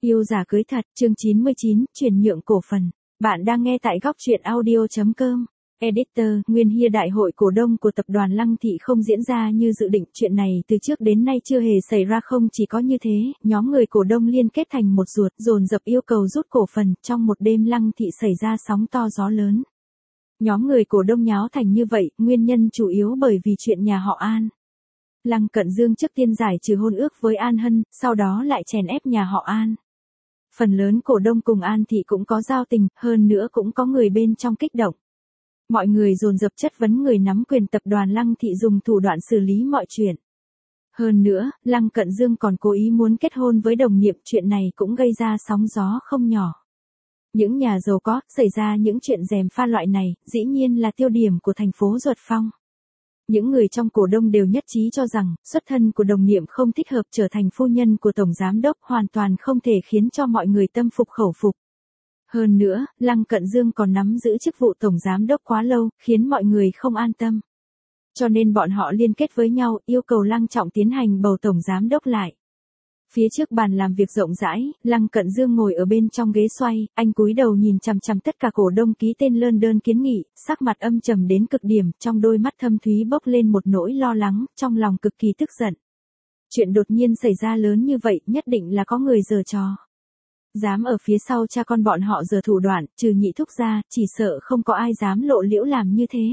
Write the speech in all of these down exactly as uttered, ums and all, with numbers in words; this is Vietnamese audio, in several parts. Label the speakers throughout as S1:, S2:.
S1: Yêu giả cưới thật, chương chín mươi chín, chuyển nhượng cổ phần. Bạn đang nghe tại góc truyện audio chấm com. Editor, Nguyên Hia đại hội cổ đông của tập đoàn Lăng Thị không diễn ra như dự định. Chuyện này từ trước đến nay chưa hề xảy ra. Không chỉ có như thế, nhóm người cổ đông liên kết thành một ruột, dồn dập yêu cầu rút cổ phần. Trong một đêm Lăng Thị xảy ra sóng to gió lớn. Nhóm người cổ đông nháo thành như vậy, nguyên nhân chủ yếu bởi vì chuyện nhà họ An. Lăng Cận Dương trước tiên giải trừ hôn ước với An Hân, sau đó lại chèn ép nhà họ An. Phần lớn cổ đông cùng An Thị cũng có giao tình, hơn nữa cũng có người bên trong kích động. Mọi người dồn dập chất vấn người nắm quyền tập đoàn Lăng Thị dùng thủ đoạn xử lý mọi chuyện. Hơn nữa, Lăng Cận Dương còn cố ý muốn kết hôn với đồng nghiệp, chuyện này cũng gây ra sóng gió không nhỏ. Những nhà giàu có, xảy ra những chuyện gièm pha loại này, dĩ nhiên là tiêu điểm của thành phố Duật Phong. Những người trong cổ đông đều nhất trí cho rằng, xuất thân của đồng niệm không thích hợp trở thành phu nhân của tổng giám đốc, hoàn toàn không thể khiến cho mọi người tâm phục khẩu phục. Hơn nữa, Lăng Cận Dương còn nắm giữ chức vụ tổng giám đốc quá lâu, khiến mọi người không an tâm. Cho nên bọn họ liên kết với nhau, yêu cầu Lăng Trọng tiến hành bầu tổng giám đốc lại. Phía trước bàn làm việc rộng rãi, Lăng Cận Dương ngồi ở bên trong ghế xoay, anh cúi đầu nhìn chằm chằm tất cả cổ đông ký tên lơn đơn kiến nghị, sắc mặt âm trầm đến cực điểm, trong đôi mắt thâm thúy bốc lên một nỗi lo lắng, trong lòng cực kỳ tức giận. Chuyện đột nhiên xảy ra lớn như vậy, nhất định là có người giở trò. Dám ở phía sau cha con bọn họ giở thủ đoạn, trừ Nhị Thúc ra, chỉ sợ không có ai dám lộ liễu làm như thế.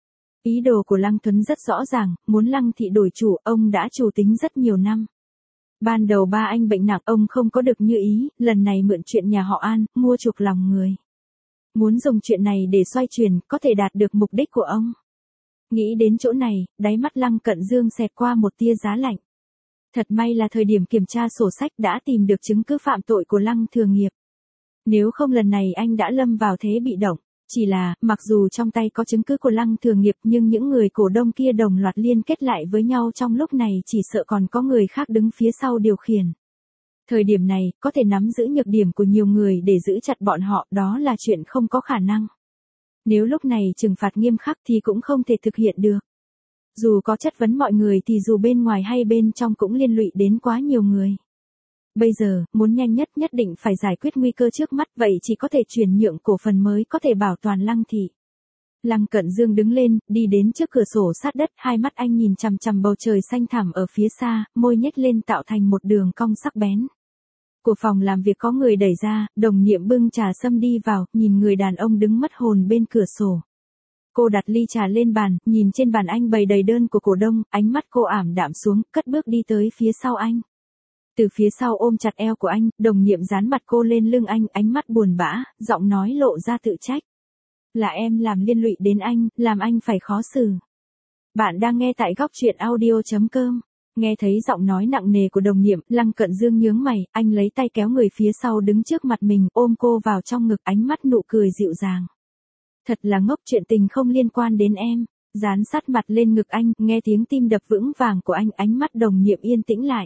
S1: Ý đồ của Lăng Tuấn rất rõ ràng, muốn Lăng Thị đổi chủ, ông đã chủ tính rất nhiều năm. Ban đầu ba anh bệnh nặng, ông không có được như ý, lần này mượn chuyện nhà họ An, mua chuộc lòng người. Muốn dùng chuyện này để xoay chuyển, có thể đạt được mục đích của ông. Nghĩ đến chỗ này, đáy mắt Lăng Cận Dương xẹt qua một tia giá lạnh. Thật may là thời điểm kiểm tra sổ sách đã tìm được chứng cứ phạm tội của Lăng Thừa Nghiệp. Nếu không lần này anh đã lâm vào thế bị động. Chỉ là, mặc dù trong tay có chứng cứ của Lăng Thừa Nghiệp nhưng những người cổ đông kia đồng loạt liên kết lại với nhau trong lúc này, chỉ sợ còn có người khác đứng phía sau điều khiển. Thời điểm này, có thể nắm giữ nhược điểm của nhiều người để giữ chặt bọn họ, đó là chuyện không có khả năng. Nếu lúc này trừng phạt nghiêm khắc thì cũng không thể thực hiện được. Dù có chất vấn mọi người thì dù bên ngoài hay bên trong cũng liên lụy đến quá nhiều người. Bây giờ, muốn nhanh nhất nhất định phải giải quyết nguy cơ trước mắt, vậy chỉ có thể chuyển nhượng cổ phần mới có thể bảo toàn Lăng Thị. Lăng Cận Dương đứng lên, đi đến trước cửa sổ sát đất, hai mắt anh nhìn chằm chằm bầu trời xanh thẳm ở phía xa, môi nhếch lên tạo thành một đường cong sắc bén. Của phòng làm việc có người đẩy ra, đồng niệm bưng trà sâm đi vào, nhìn người đàn ông đứng mất hồn bên cửa sổ. Cô đặt ly trà lên bàn, nhìn trên bàn anh bày đầy đơn của cổ đông, ánh mắt cô ảm đạm xuống, cất bước đi tới phía sau anh. Từ phía sau ôm chặt eo của anh, đồng niệm dán mặt cô lên lưng anh, ánh mắt buồn bã, giọng nói lộ ra tự trách. Là em làm liên lụy đến anh, làm anh phải khó xử. Bạn đang nghe tại góc truyện audio chấm com. Nghe thấy giọng nói nặng nề của đồng niệm, Lăng Cận Dương nhướng mày, anh lấy tay kéo người phía sau đứng trước mặt mình, ôm cô vào trong ngực, ánh mắt nụ cười dịu dàng. Thật là ngốc, chuyện tình không liên quan đến em. Dán sát mặt lên ngực anh, nghe tiếng tim đập vững vàng của anh, ánh mắt đồng niệm yên tĩnh lại.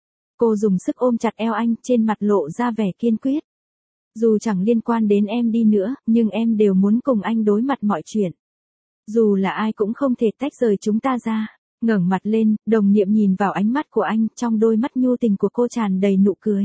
S1: Cô dùng sức ôm chặt eo anh, trên mặt lộ ra vẻ kiên quyết. Dù chẳng liên quan đến em đi nữa, nhưng em đều muốn cùng anh đối mặt mọi chuyện. Dù là ai cũng không thể tách rời chúng ta ra. Ngẩng mặt lên, đồng niệm nhìn vào ánh mắt của anh, trong đôi mắt nhu tình của cô tràn đầy nụ cười.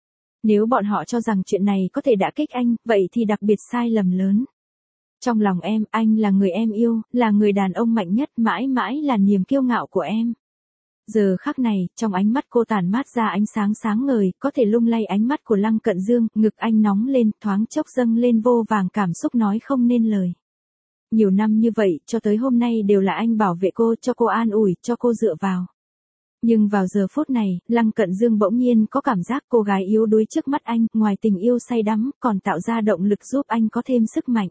S1: Nếu bọn họ cho rằng chuyện này có thể đả kích anh, vậy thì đặc biệt sai lầm lớn. Trong lòng em, anh là người em yêu, là người đàn ông mạnh nhất, mãi mãi là niềm kiêu ngạo của em. Giờ khắc này, trong ánh mắt cô tản mát ra ánh sáng sáng ngời, có thể lung lay ánh mắt của Lăng Cận Dương, ngực anh nóng lên, thoáng chốc dâng lên vô vàng cảm xúc nói không nên lời. Nhiều năm như vậy, cho tới hôm nay đều là anh bảo vệ cô, cho cô an ủi, cho cô dựa vào. Nhưng vào giờ phút này, Lăng Cận Dương bỗng nhiên có cảm giác cô gái yếu đuối trước mắt anh, ngoài tình yêu say đắm, còn tạo ra động lực giúp anh có thêm sức mạnh.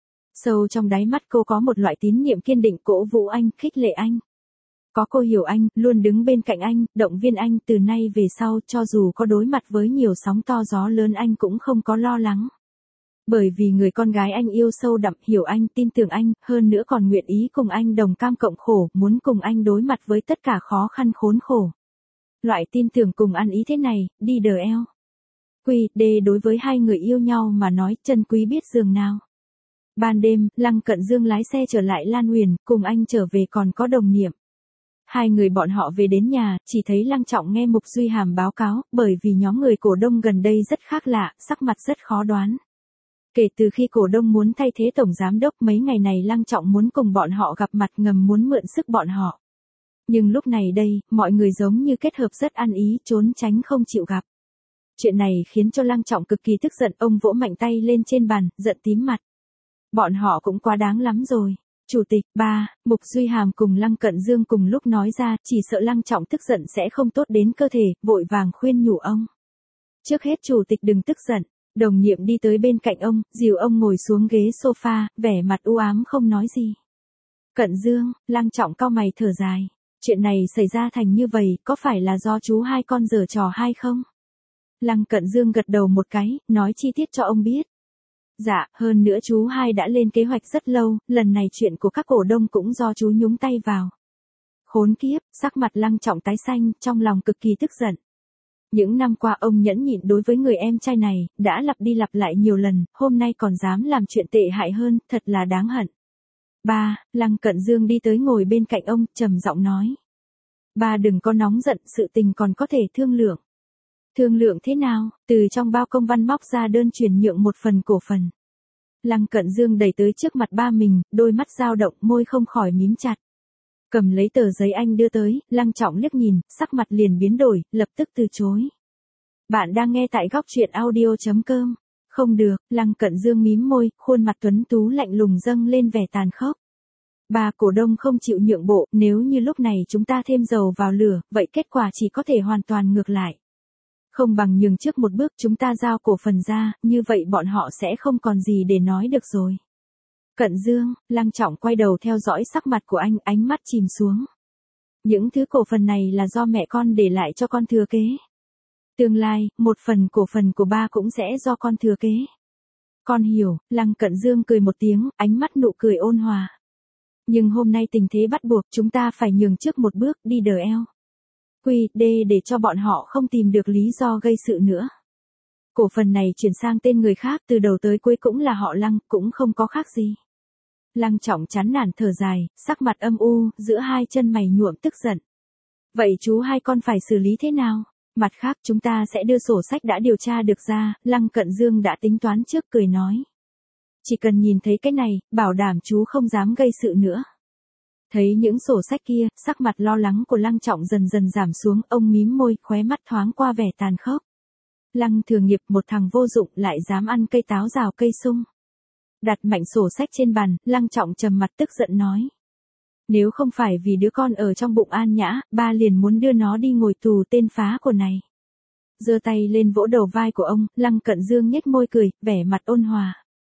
S1: Sâu trong đáy mắt cô có một loại tín niệm kiên định, cổ vũ anh, khích lệ anh. Có cô hiểu anh, luôn đứng bên cạnh anh, động viên anh, từ nay về sau, cho dù có đối mặt với nhiều sóng to gió lớn anh cũng không có lo lắng. Bởi vì người con gái anh yêu sâu đậm, hiểu anh, tin tưởng anh, hơn nữa còn nguyện ý cùng anh đồng cam cộng khổ, muốn cùng anh đối mặt với tất cả khó khăn khốn khổ. Loại tin tưởng cùng ăn ý thế này, đi đờ eo. Quy, đê đối với hai người yêu nhau mà nói, chân quý biết giường nào. Ban đêm, Lăng Cận Dương lái xe trở lại Lan Huyền, cùng anh trở về còn có đồng niệm. Hai người bọn họ về đến nhà, chỉ thấy Lăng Trọng nghe Mục Duy Hàm báo cáo, bởi vì nhóm người cổ đông gần đây rất khác lạ, sắc mặt rất khó đoán. Kể từ khi cổ đông muốn thay thế tổng giám đốc, mấy ngày này Lăng Trọng muốn cùng bọn họ gặp mặt, ngầm muốn mượn sức bọn họ. Nhưng lúc này đây, mọi người giống như kết hợp rất ăn ý, trốn tránh không chịu gặp. Chuyện này khiến cho Lăng Trọng cực kỳ tức giận, ông vỗ mạnh tay lên trên bàn, giận tím mặt. Bọn họ cũng quá đáng lắm rồi. Chủ tịch, ba, Mục Duy Hàm cùng Lăng Cận Dương cùng lúc nói ra, chỉ sợ Lăng Trọng tức giận sẽ không tốt đến cơ thể, vội vàng khuyên nhủ ông. Trước hết chủ tịch đừng tức giận. Đồng nhiệm đi tới bên cạnh ông, dìu ông ngồi xuống ghế sofa, vẻ mặt u ám không nói gì. Cận Dương, Lăng Trọng cau mày thở dài. Chuyện này xảy ra thành như vậy, có phải là do chú hai con giở trò hay không? Lăng Cận Dương gật đầu một cái, nói chi tiết cho ông biết. Dạ, hơn nữa chú hai đã lên kế hoạch rất lâu, lần này chuyện của các cổ đông cũng do chú nhúng tay vào. Khốn kiếp, sắc mặt Lăng Trọng tái xanh, trong lòng cực kỳ tức giận. Những năm qua ông nhẫn nhịn đối với người em trai này, đã lặp đi lặp lại nhiều lần, hôm nay còn dám làm chuyện tệ hại hơn, thật là đáng hận. Ba, Lăng Cận Dương đi tới ngồi bên cạnh ông, trầm giọng nói. Ba đừng có nóng giận, sự tình còn có thể thương lượng. Thương lượng thế nào? Từ trong bao công văn móc ra đơn chuyển nhượng một phần cổ phần. Lăng Cận Dương đẩy tới trước mặt ba mình, đôi mắt dao động, môi không khỏi mím chặt. Cầm lấy tờ giấy anh đưa tới, Lăng Trọng liếc nhìn, sắc mặt liền biến đổi, lập tức từ chối. Bạn đang nghe tại góc truyện audio chấm com. Không được, Lăng Cận Dương mím môi, khuôn mặt tuấn tú lạnh lùng dâng lên vẻ tàn khốc. Ba cổ đông không chịu nhượng bộ, nếu như lúc này chúng ta thêm dầu vào lửa, vậy kết quả chỉ có thể hoàn toàn ngược lại. Không bằng nhường trước một bước chúng ta giao cổ phần ra, như vậy bọn họ sẽ không còn gì để nói được rồi. Cận Dương, Lăng Trọng quay đầu theo dõi sắc mặt của anh, ánh mắt chìm xuống. Những thứ cổ phần này là do mẹ con để lại cho con thừa kế. Tương lai, một phần cổ phần của ba cũng sẽ do con thừa kế. Con hiểu, Lăng Cận Dương cười một tiếng, ánh mắt nụ cười ôn hòa. Nhưng hôm nay tình thế bắt buộc chúng ta phải nhường trước một bước, đi đờ eo. Quy, đê để cho bọn họ không tìm được lý do gây sự nữa. Cổ phần này chuyển sang tên người khác, từ đầu tới cuối cũng là họ Lăng, cũng không có khác gì. Lăng Trọng chán nản thở dài, sắc mặt âm u, giữa hai chân mày nhuộm tức giận. Vậy chú hai con phải xử lý thế nào? Mặt khác chúng ta sẽ đưa sổ sách đã điều tra được ra, Lăng Cận Dương đã tính toán trước cười nói. Chỉ cần nhìn thấy cái này, bảo đảm chú không dám gây sự nữa. Thấy những sổ sách kia, sắc mặt lo lắng của Lăng Trọng dần dần giảm xuống, ông mím môi, khóe mắt thoáng qua vẻ tàn khốc. Lăng Thừa Nghiệp, một thằng vô dụng lại dám ăn cây táo rào cây sung. Đặt mạnh sổ sách trên bàn, Lăng Trọng trầm mặt tức giận nói. Nếu không phải vì đứa con ở trong bụng An Nhã, ba liền muốn đưa nó đi ngồi tù, tên phá của này. Giơ tay lên vỗ đầu vai của ông, Lăng Cận Dương nhếch môi cười, vẻ mặt ôn hòa.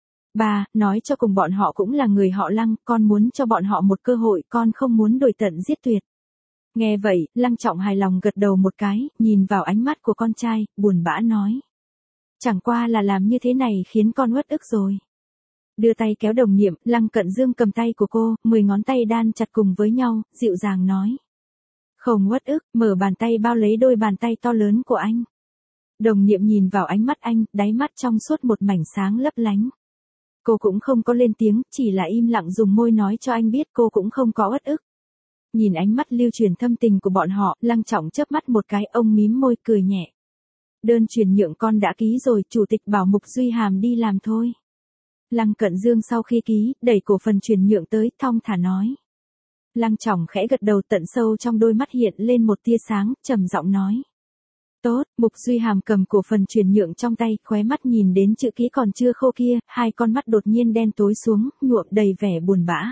S1: Ba, nói cho cùng bọn họ cũng là người họ Lăng, con muốn cho bọn họ một cơ hội, con không muốn đuổi tận giết tuyệt. Nghe vậy, Lăng Trọng hài lòng gật đầu một cái, nhìn vào ánh mắt của con trai, buồn bã nói. Chẳng qua là làm như thế này khiến con uất ức rồi. Đưa tay kéo đồng nhiệm, Lăng Cận Dương cầm tay của cô, mười ngón tay đan chặt cùng với nhau, dịu dàng nói. Không uất ức, mở bàn tay bao lấy đôi bàn tay to lớn của anh. Đồng nhiệm nhìn vào ánh mắt anh, đáy mắt trong suốt một mảnh sáng lấp lánh. Cô cũng không có lên tiếng, chỉ là im lặng dùng môi nói cho anh biết cô cũng không có uất ức. Nhìn ánh mắt lưu truyền thâm tình của bọn họ, Lăng Trọng chớp mắt một cái, ông mím môi cười nhẹ. Đơn chuyển nhượng con đã ký rồi, chủ tịch bảo Mục Duy Hàm đi làm thôi. Lăng Cận Dương sau khi ký, đẩy cổ phần chuyển nhượng tới, thong thả nói. Lăng Trọng khẽ gật đầu, tận sâu trong đôi mắt hiện lên một tia sáng, trầm giọng nói. Tốt, Mục Duy Hàm cầm cổ phần chuyển nhượng trong tay, khóe mắt nhìn đến chữ ký còn chưa khô kia, hai con mắt đột nhiên đen tối xuống, nhuộm đầy vẻ buồn bã.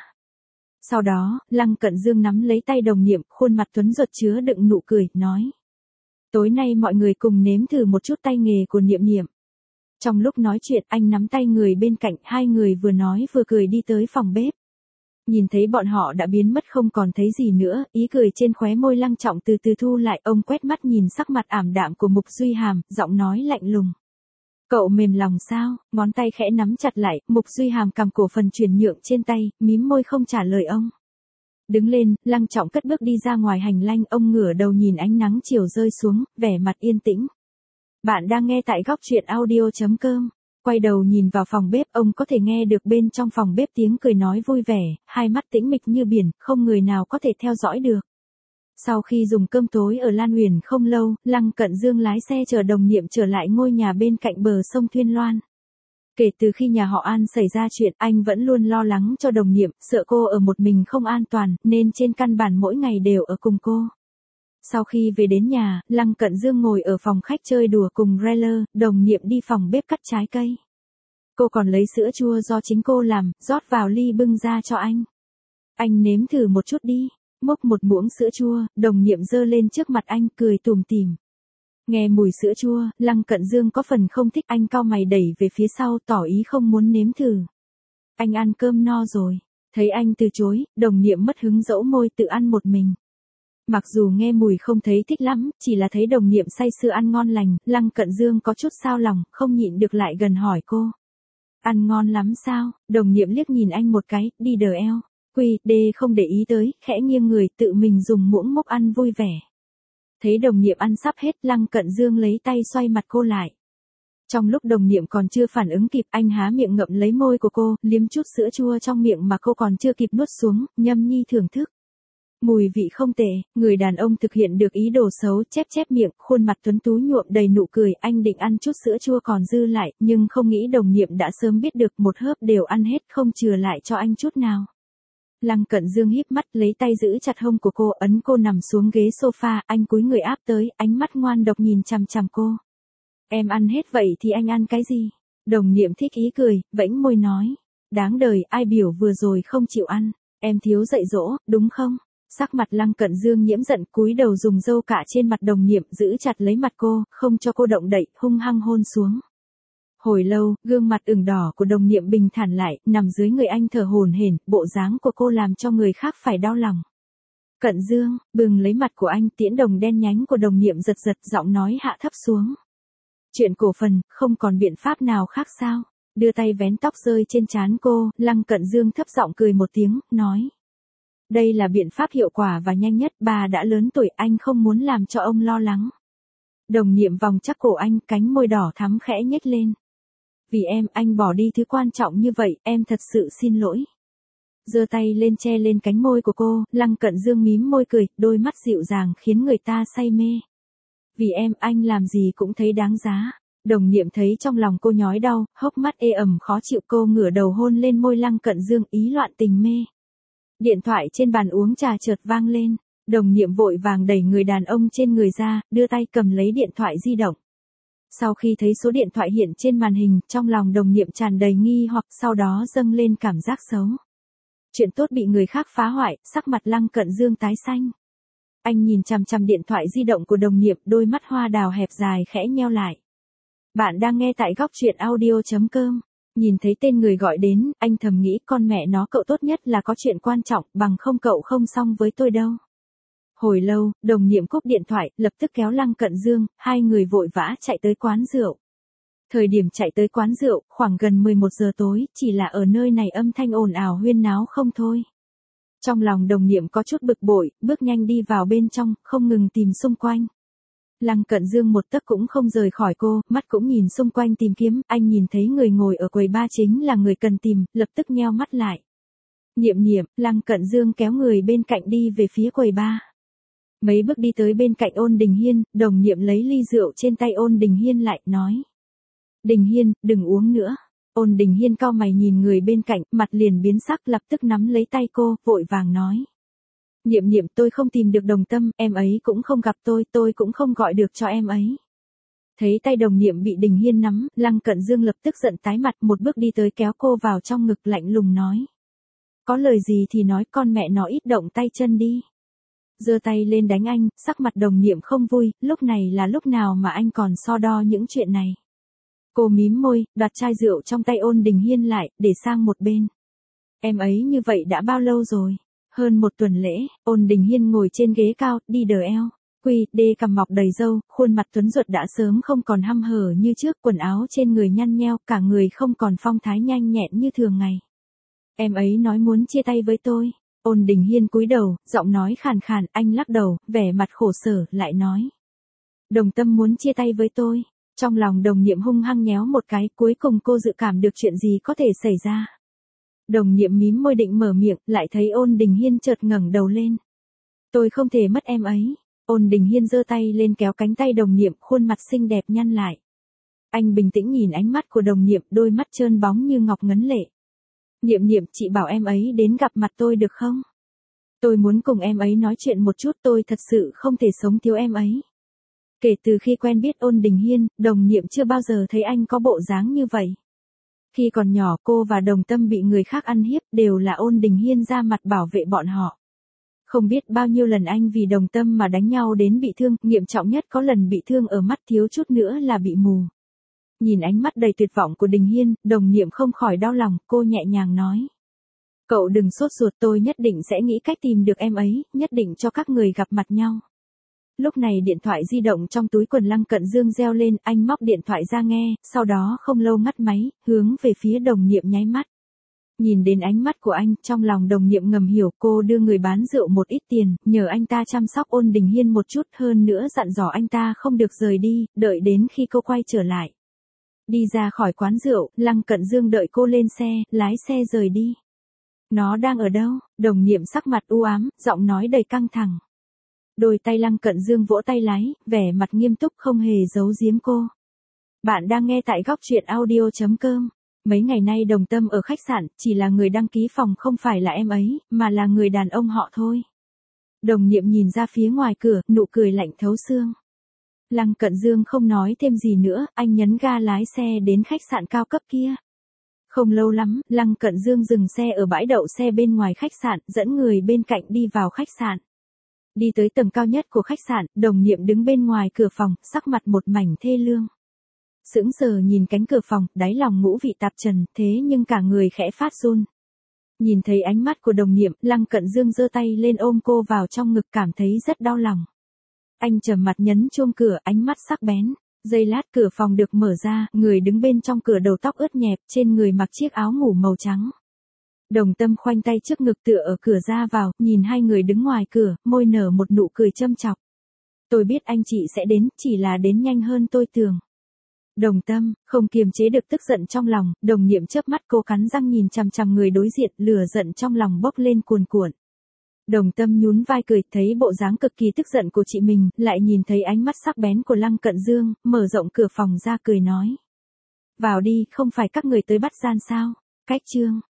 S1: Sau đó, Lăng Cận Dương nắm lấy tay đồng nhiệm, khuôn mặt tuấn giật chứa đựng nụ cười, nói. Tối nay mọi người cùng nếm thử một chút tay nghề của Niệm Niệm. Trong lúc nói chuyện, anh nắm tay người bên cạnh, hai người vừa nói vừa cười đi tới phòng bếp. Nhìn thấy bọn họ đã biến mất không còn thấy gì nữa, ý cười trên khóe môi Lăng Trọng từ từ thu lại, ông quét mắt nhìn sắc mặt ảm đạm của Mục Duy Hàm, giọng nói lạnh lùng. Cậu mềm lòng sao? Ngón tay khẽ nắm chặt lại, Mục Duy Hàm cầm cổ phần chuyển nhượng trên tay, mím môi không trả lời ông. Đứng lên, Lăng Trọng cất bước đi ra ngoài hành lang, ông ngửa đầu nhìn ánh nắng chiều rơi xuống, vẻ mặt yên tĩnh. Bạn đang nghe tại góc truyện audio chấm com. Quay đầu nhìn vào phòng bếp, ông có thể nghe được bên trong phòng bếp tiếng cười nói vui vẻ, hai mắt tĩnh mịch như biển, không người nào có thể theo dõi được. Sau khi dùng cơm tối ở Lan Uyển không lâu, Lăng Cận Dương lái xe chở Đồng Niệm trở lại ngôi nhà bên cạnh bờ sông Thuyên Loan. Kể từ khi nhà họ An xảy ra chuyện, anh vẫn luôn lo lắng cho Đồng Niệm, sợ cô ở một mình không an toàn, nên trên căn bản mỗi ngày đều ở cùng cô. Sau khi về đến nhà, Lăng Cận Dương ngồi ở phòng khách chơi đùa cùng Railer, Đồng Niệm đi phòng bếp cắt trái cây. Cô còn lấy sữa chua do chính cô làm, rót vào ly bưng ra cho anh. Anh nếm thử một chút đi. Múc một muỗng sữa chua, Đồng Niệm giơ lên trước mặt anh, cười tủm tỉm. Nghe mùi sữa chua, Lăng Cận Dương có phần không thích, anh cau mày đẩy về phía sau, tỏ ý không muốn nếm thử. Anh ăn cơm no rồi. Thấy anh từ chối, Đồng Niệm mất hứng dẫu môi tự ăn một mình. Mặc dù nghe mùi không thấy thích lắm, chỉ là thấy Đồng Niệm say sưa ăn ngon lành, Lăng Cận Dương có chút xao lòng, không nhịn được lại gần hỏi cô. Ăn ngon lắm sao? Đồng Niệm liếc nhìn anh một cái, đi đờ eo. Quy, đê không để ý tới, khẽ nghiêng người tự mình dùng muỗng múc ăn vui vẻ. Thấy Đồng Niệm ăn sắp hết, Lăng Cận Dương lấy tay xoay mặt cô lại. Trong lúc Đồng Niệm còn chưa phản ứng kịp, anh há miệng ngậm lấy môi của cô, liếm chút sữa chua trong miệng mà cô còn chưa kịp nuốt xuống, nhâm nhi thưởng thức. Mùi vị không tệ, người đàn ông thực hiện được ý đồ xấu, chép chép miệng, khuôn mặt tuấn tú nhuộm đầy nụ cười, anh định ăn chút sữa chua còn dư lại, nhưng không nghĩ Đồng Niệm đã sớm biết được, một hớp đều ăn hết, không chừa lại cho anh chút nào. Lăng Cận Dương híp mắt, lấy tay giữ chặt hông của cô, ấn cô nằm xuống ghế sofa, anh cúi người áp tới, ánh mắt ngoan độc nhìn chằm chằm cô. Em ăn hết vậy thì anh ăn cái gì? Đồng Niệm thích ý cười, vẫy môi nói. Đáng đời, ai biểu vừa rồi không chịu ăn, em thiếu dạy dỗ, đúng không? Sắc mặt Lăng Cận Dương nhiễm giận, cúi đầu dùng râu cạ trên mặt Đồng Niệm, giữ chặt lấy mặt cô, không cho cô động đậy, hung hăng hôn xuống. Hồi lâu, gương mặt ửng đỏ của Đồng Niệm bình thản lại, nằm dưới người anh thở hổn hển, bộ dáng của cô làm cho người khác phải đau lòng. Cận Dương, bừng lấy mặt của anh, tiễn đồng đen nhánh của Đồng Niệm giật giật, giọng nói hạ thấp xuống. Chuyện cổ phần, không còn biện pháp nào khác sao? Đưa tay vén tóc rơi trên trán cô, Lăng Cận Dương thấp giọng cười một tiếng, nói. Đây là biện pháp hiệu quả và nhanh nhất, bà đã lớn tuổi, anh không muốn làm cho ông lo lắng. Đồng Niệm vòng chắc cổ anh, cánh môi đỏ thắm khẽ nhếch lên. Vì em, anh bỏ đi thứ quan trọng như vậy, em thật sự xin lỗi. Giơ tay lên che lên cánh môi của cô, Lăng Cận Dương mím môi cười, đôi mắt dịu dàng khiến người ta say mê. Vì em, anh làm gì cũng thấy đáng giá. Đồng Niệm thấy trong lòng cô nhói đau, hốc mắt ê ẩm khó chịu, cô ngửa đầu hôn lên môi Lăng Cận Dương, ý loạn tình mê. Điện thoại trên bàn uống trà chợt vang lên, Đồng Niệm vội vàng đẩy người đàn ông trên người ra, đưa tay cầm lấy điện thoại di động. Sau khi thấy số điện thoại hiện trên màn hình, trong lòng Đồng Niệm tràn đầy nghi hoặc, sau đó dâng lên cảm giác xấu. Chuyện tốt bị người khác phá hoại, sắc mặt Lăng Cận Dương tái xanh. Anh nhìn chằm chằm điện thoại di động của Đồng Niệm, đôi mắt hoa đào hẹp dài khẽ nheo lại. Bạn đang nghe tại góc truyện audio chấm com. Nhìn thấy tên người gọi đến, anh thầm nghĩ con mẹ nó, cậu tốt nhất là có chuyện quan trọng, bằng không cậu không xong với tôi đâu. Hồi lâu, Đồng Niệm cúp điện thoại, lập tức kéo Lăng Cận Dương, hai người vội vã chạy tới quán rượu. Thời điểm chạy tới quán rượu, khoảng gần mười một giờ tối, chỉ là ở nơi này âm thanh ồn ào huyên náo không thôi. Trong lòng Đồng Niệm có chút bực bội, bước nhanh đi vào bên trong, không ngừng tìm xung quanh. Lăng Cận Dương một tấc cũng không rời khỏi cô, mắt cũng nhìn xung quanh tìm kiếm, anh nhìn thấy người ngồi ở quầy ba chính là người cần tìm, lập tức nheo mắt lại. Niệm Niệm, Lăng Cận Dương kéo người bên cạnh đi về phía quầy ba. Mấy bước đi tới bên cạnh Ôn Đình Hiên, Đồng Niệm lấy ly rượu trên tay Ôn Đình Hiên lại, nói. Đình Hiên, đừng uống nữa. Ôn Đình Hiên cau mày nhìn người bên cạnh, mặt liền biến sắc, lập tức nắm lấy tay cô, vội vàng nói. Niệm Niệm, tôi không tìm được Đồng Tâm, em ấy cũng không gặp tôi, tôi cũng không gọi được cho em ấy. Thấy tay Đồng Niệm bị Đình Hiên nắm, Lăng Cận Dương lập tức giận tái mặt, một bước đi tới kéo cô vào trong ngực, lạnh lùng nói. Có lời gì thì nói, con mẹ nó ít động tay chân đi. Giơ tay lên đánh anh, sắc mặt Đồng Niệm không vui, lúc này là lúc nào mà anh còn so đo những chuyện này. Cô mím môi, đoạt chai rượu trong tay Ôn Đình Hiên lại, để sang một bên. Em ấy như vậy đã bao lâu rồi? Hơn một tuần lễ. Ôn Đình Hiên ngồi trên ghế cao, đi đờ eo. Quy, đê cằm mọc đầy râu, khuôn mặt tuấn ruột đã sớm không còn hăm hở như trước, quần áo trên người nhăn nheo, cả người không còn phong thái nhanh nhẹn như thường ngày. Em ấy nói muốn chia tay với tôi. Ôn Đình Hiên cúi đầu, giọng nói khàn khàn, anh lắc đầu, vẻ mặt khổ sở, lại nói. Đồng Tâm muốn chia tay với tôi. Trong lòng Đồng Niệm hung hăng nhéo một cái, cuối cùng cô dự cảm được chuyện gì có thể xảy ra. Đồng Niệm mím môi định mở miệng, lại thấy Ôn Đình Hiên chợt ngẩng đầu lên. Tôi không thể mất em ấy. Ôn Đình Hiên giơ tay lên kéo cánh tay đồng niệm, khuôn mặt xinh đẹp nhăn lại. Anh bình tĩnh nhìn ánh mắt của đồng niệm, đôi mắt trơn bóng như ngọc ngấn lệ. Niệm niệm, chị bảo em ấy đến gặp mặt tôi được không? Tôi muốn cùng em ấy nói chuyện một chút, tôi thật sự không thể sống thiếu em ấy. Kể từ khi quen biết Ôn Đình Hiên, đồng niệm chưa bao giờ thấy anh có bộ dáng như vậy. Khi còn nhỏ cô và Đồng Tâm bị người khác ăn hiếp, đều là Ôn Đình Hiên ra mặt bảo vệ bọn họ. Không biết bao nhiêu lần anh vì Đồng Tâm mà đánh nhau đến bị thương, nghiêm trọng nhất có lần bị thương ở mắt, thiếu chút nữa là bị mù. Nhìn ánh mắt đầy tuyệt vọng của Đình Hiên, đồng niệm không khỏi đau lòng, cô nhẹ nhàng nói. Cậu đừng sốt ruột, tôi nhất định sẽ nghĩ cách tìm được em ấy, nhất định cho các người gặp mặt nhau. Lúc này điện thoại di động trong túi quần Lăng Cận Dương reo lên, anh móc điện thoại ra nghe, sau đó không lâu ngắt máy, hướng về phía đồng niệm nháy mắt. Nhìn đến ánh mắt của anh, trong lòng đồng niệm ngầm hiểu, cô đưa người bán rượu một ít tiền, nhờ anh ta chăm sóc Ôn Đình Hiên một chút, hơn nữa dặn dò anh ta không được rời đi, đợi đến khi cô quay trở lại. Đi ra khỏi quán rượu, Lăng Cận Dương đợi cô lên xe, lái xe rời đi. Nó đang ở đâu? Đồng niệm sắc mặt u ám, giọng nói đầy căng thẳng. Đôi tay Lăng Cận Dương vỗ tay lái, vẻ mặt nghiêm túc không hề giấu giếm cô. Bạn đang nghe tại góc truyện audio chấm com. Mấy ngày nay Đồng Tâm ở khách sạn, chỉ là người đăng ký phòng, không phải là em ấy, mà là người đàn ông họ thôi. Đồng niệm nhìn ra phía ngoài cửa, nụ cười lạnh thấu xương. Lăng Cận Dương không nói thêm gì nữa, anh nhấn ga lái xe đến khách sạn cao cấp kia. Không lâu lắm, Lăng Cận Dương dừng xe ở bãi đậu xe bên ngoài khách sạn, dẫn người bên cạnh đi vào khách sạn. Đi tới tầng cao nhất của khách sạn, đồng niệm đứng bên ngoài cửa phòng, sắc mặt một mảnh thê lương. Sững sờ nhìn cánh cửa phòng, đáy lòng ngũ vị tạp trần, thế nhưng cả người khẽ phát run. Nhìn thấy ánh mắt của đồng niệm, Lăng Cận Dương giơ tay lên ôm cô vào trong ngực, cảm thấy rất đau lòng. Anh trầm mặt nhấn chuông cửa, ánh mắt sắc bén. Giây lát cửa phòng được mở ra, người đứng bên trong cửa đầu tóc ướt nhẹp, trên người mặc chiếc áo ngủ màu trắng. Đồng Tâm khoanh tay trước ngực tựa ở cửa ra vào, nhìn hai người đứng ngoài cửa, môi nở một nụ cười châm chọc. Tôi biết anh chị sẽ đến, chỉ là đến nhanh hơn tôi tưởng. Đồng Tâm, không kiềm chế được tức giận trong lòng, đồng niệm chớp mắt, cô cắn răng nhìn chằm chằm người đối diện, lửa giận trong lòng bốc lên cuồn cuộn. Đồng Tâm nhún vai cười, thấy bộ dáng cực kỳ tức giận của chị mình, lại nhìn thấy ánh mắt sắc bén của Lăng Cận Dương, mở rộng cửa phòng ra cười nói. Vào đi, không phải các người tới bắt gian sao? Cách chương.